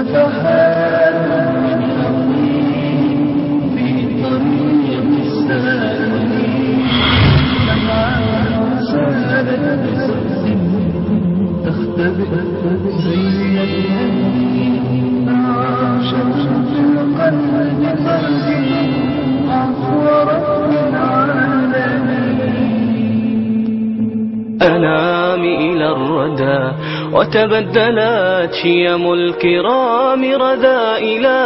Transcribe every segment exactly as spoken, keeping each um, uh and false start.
نفحات من حقيق في طريق السالكين، لمعة سالت بصدق تختبئ زي اليمين، عاشت في القلب قلبي عفو رب العالمين. أنام إلى الردى وتبدلت شيم الكرام رذائلا،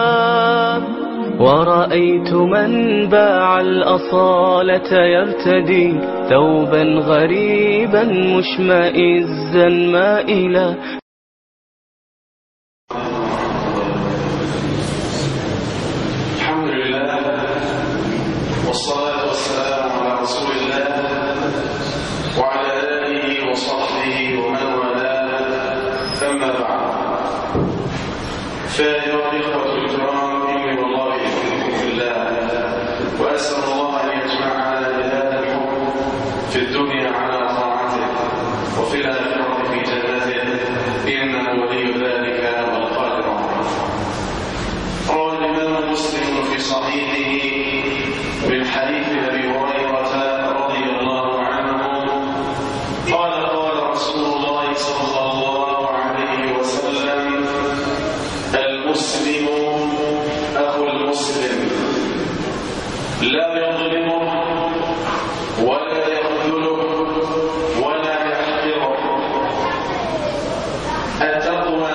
ورأيت من باع الأصالة يرتدي ثوبا غريبا مشمئزا مائلا. الحمد لله والصلاة والسلام على رسول الله وعلى آله وصحبه ومن والاه، أما بعد. فأيها الإخوة الكرام، إني والله أحبكم في الله، وأسأل الله أن يجمعنا بهذا الحب في الدنيا على طاعته وفي الآخرة في جنته، إنه ولي ذلك والقادر عليه. روى الإمام مسلم في صحيحه من حديث أبي هريرة رضي الله عنه قال قال رسول الله صلى الله عليه وسلم: المسلم أخو المسلم، لا يظلمه ولا يخذله ولا يحقره. التقوى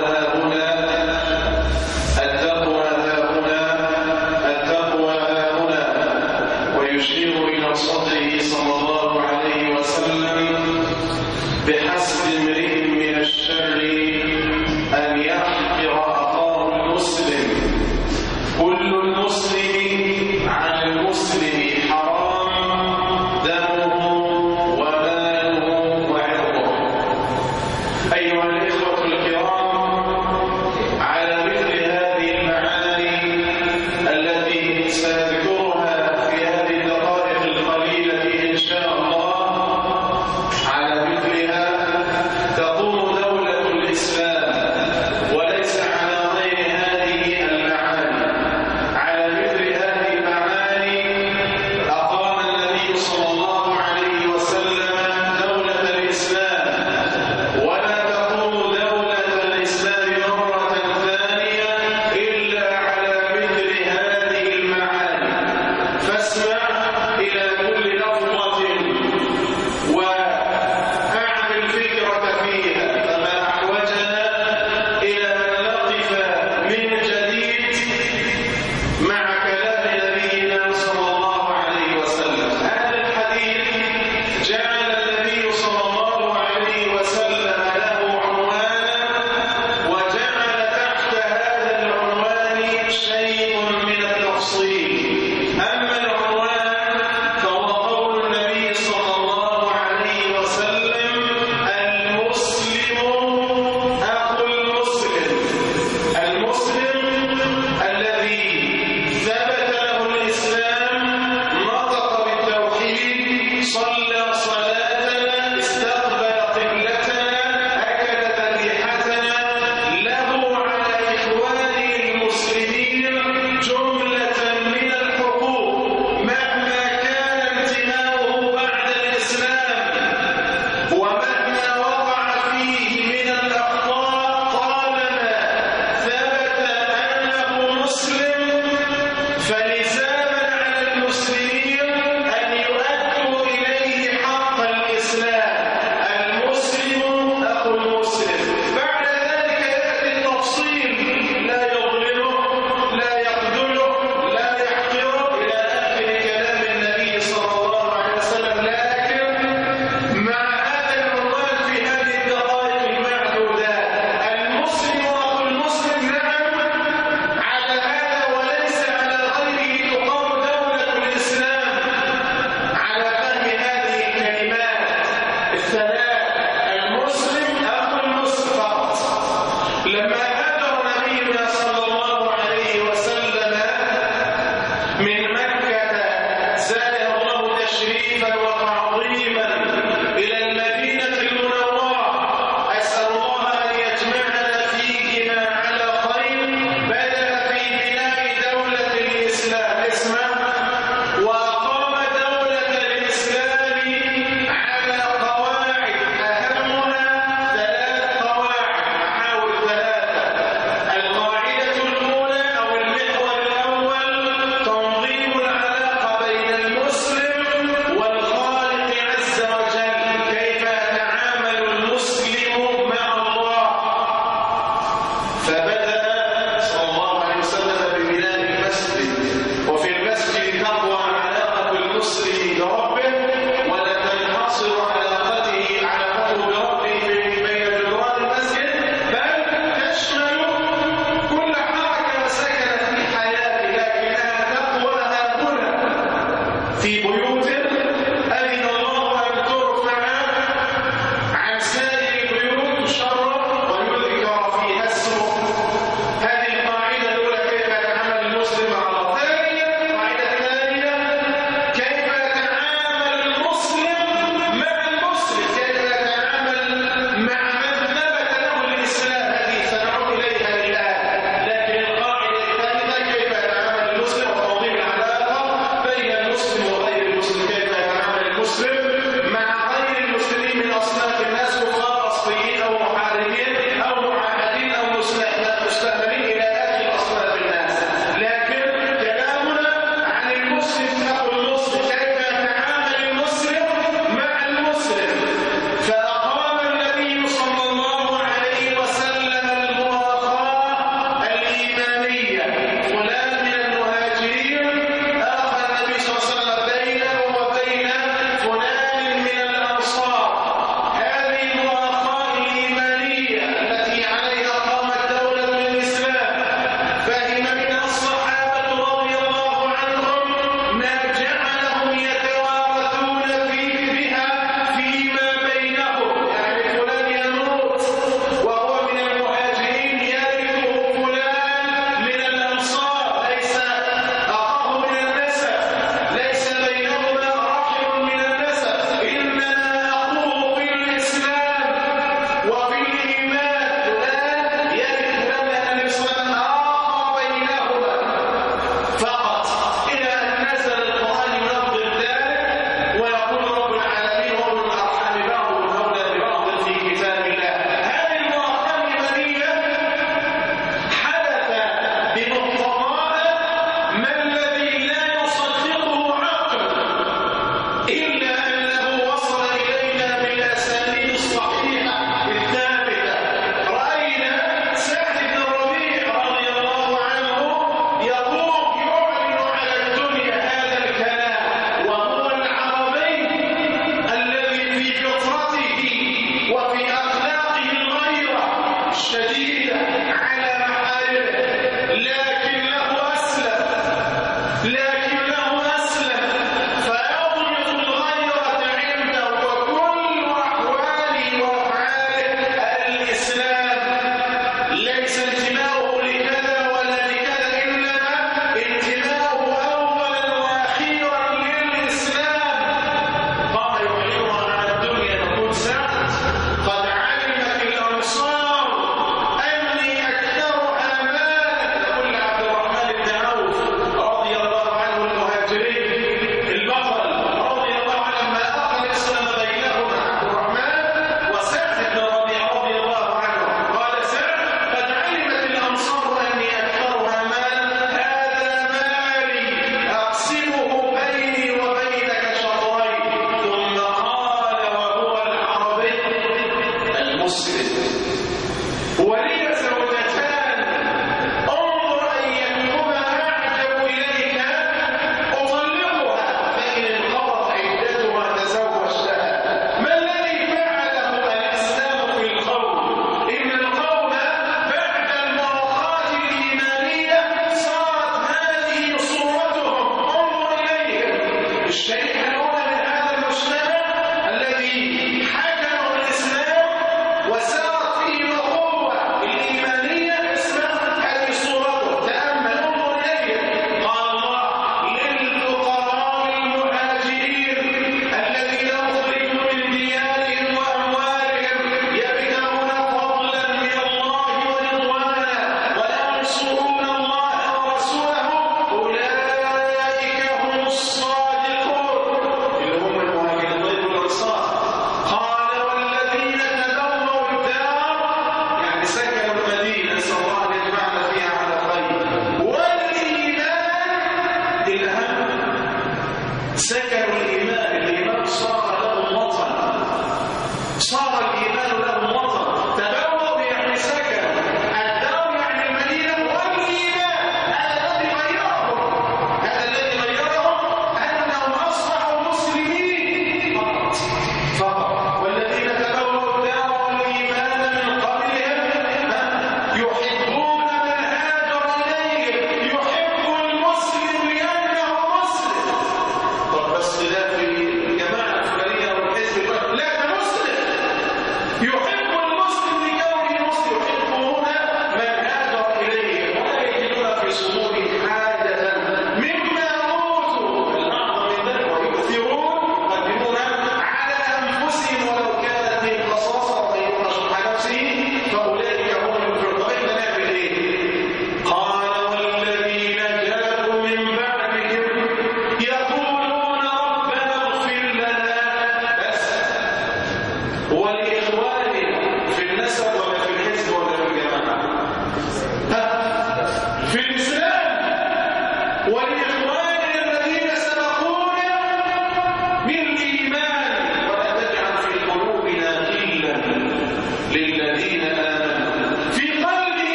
شديدة على محارمه، لكنه أسلم لكنه أسلم فيضبط الغيرة عنده، وكل أحواله وأفعاله الإسلام، ليس انتماؤه لكذا ولا لكذا، إنما انتماؤه أولا وأخيرا للإسلام. قام يعلمها عن الدنيا يقول سعد: قد علمت الأنصار أني أكثرها مالا. يقول عبد الرحمن بن عوف رضي الله عنه المهاجري البطل رضي الله عنه لما أخذ الإسلام بينهما عبد الرحمن وسعد بن ربيعة رضي الله عنه، قال سعد: قد علمت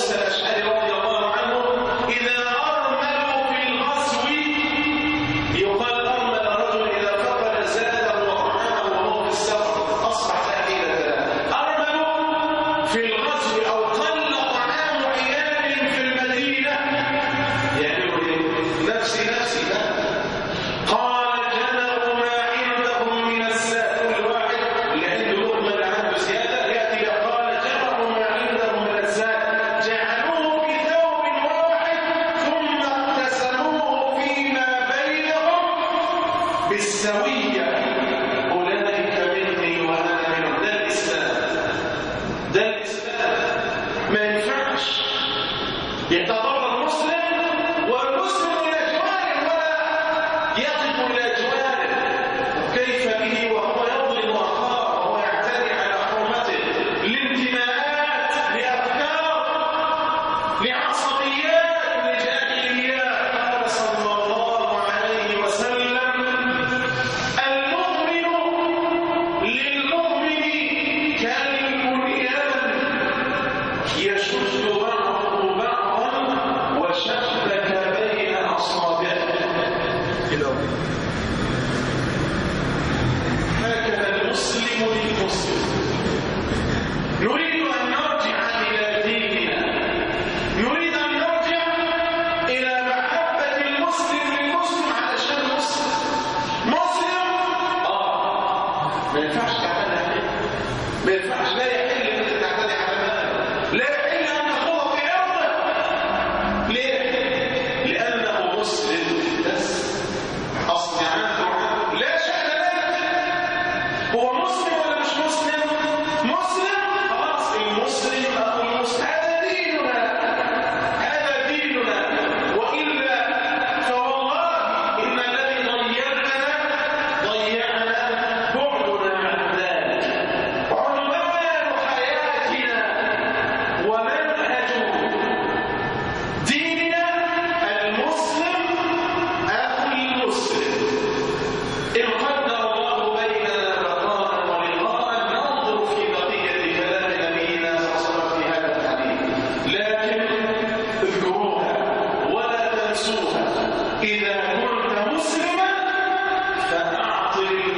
موسى الأشعري رضي الله عنه إذا أرملوا في الغزو يقال أرمل الرجل إذا فقد زاده وطعامه وهو في السفر أصبح تأكيدا أرملوا في الغزو أو قل طعام عيال في المدينة يعملوا إيه؟ نفسي نفسي لا قال جمعوا ما عندهم من الزاد كل واحد اللي عنده لقمة اللي عنده زيادة يأتي قال جمعوا ما عندهم من الزاد جعلوه في ثوب واحد ثم اقتسموه فيما بينهم بالسوية أولئك مني وأنا منهم. ده الإسلام ده الإسلام ما ينفعش يتضرر المسلم والمسلم إلى جواره ولا يقف إلى جواره. كيف به وهو يظلم أخاه وهو يعتدي على حرمته لانتماءات لأفكار لعصبيات لجاهليات. قال صلى الله عليه وسلم المؤمن للمؤمن كالبنيان يشد بعضه بعضا وشبك بين أصابعه. هكذا المسلم للمسلم. نريد أن نرجع إلى ديننا، نريد أن نرجع إلى محبة المسلم للمسلم علشان مسلم مسلم آه ما ينفعش تعتدي عليه، ما ينفعش، لا يحل أن تعتدي على ماله، لا يحل أن تخوض في عرضه. ليه؟ لأنه مسلم بس أصل عنده لا شأن له. هو مسلم ولا مش مسلم؟ مسلم خلاص، المسلم أخو المسلم. هذا ديننا، هذا ديننا. وإلا فوالله إن الذي ضيعنا ضيعنا بعدنا عن ذلك. عنوان حياتنا ومنهج ديننا المسلم أخو المسلم. إن قدر الله بيننا لقاء ولقاء ننظر في بقية كلام نبينا صلى الله عليه وسلم في هذا الحديث. لكن اذكروها ولا تنسوها. إذا كنت مسلما فأعطي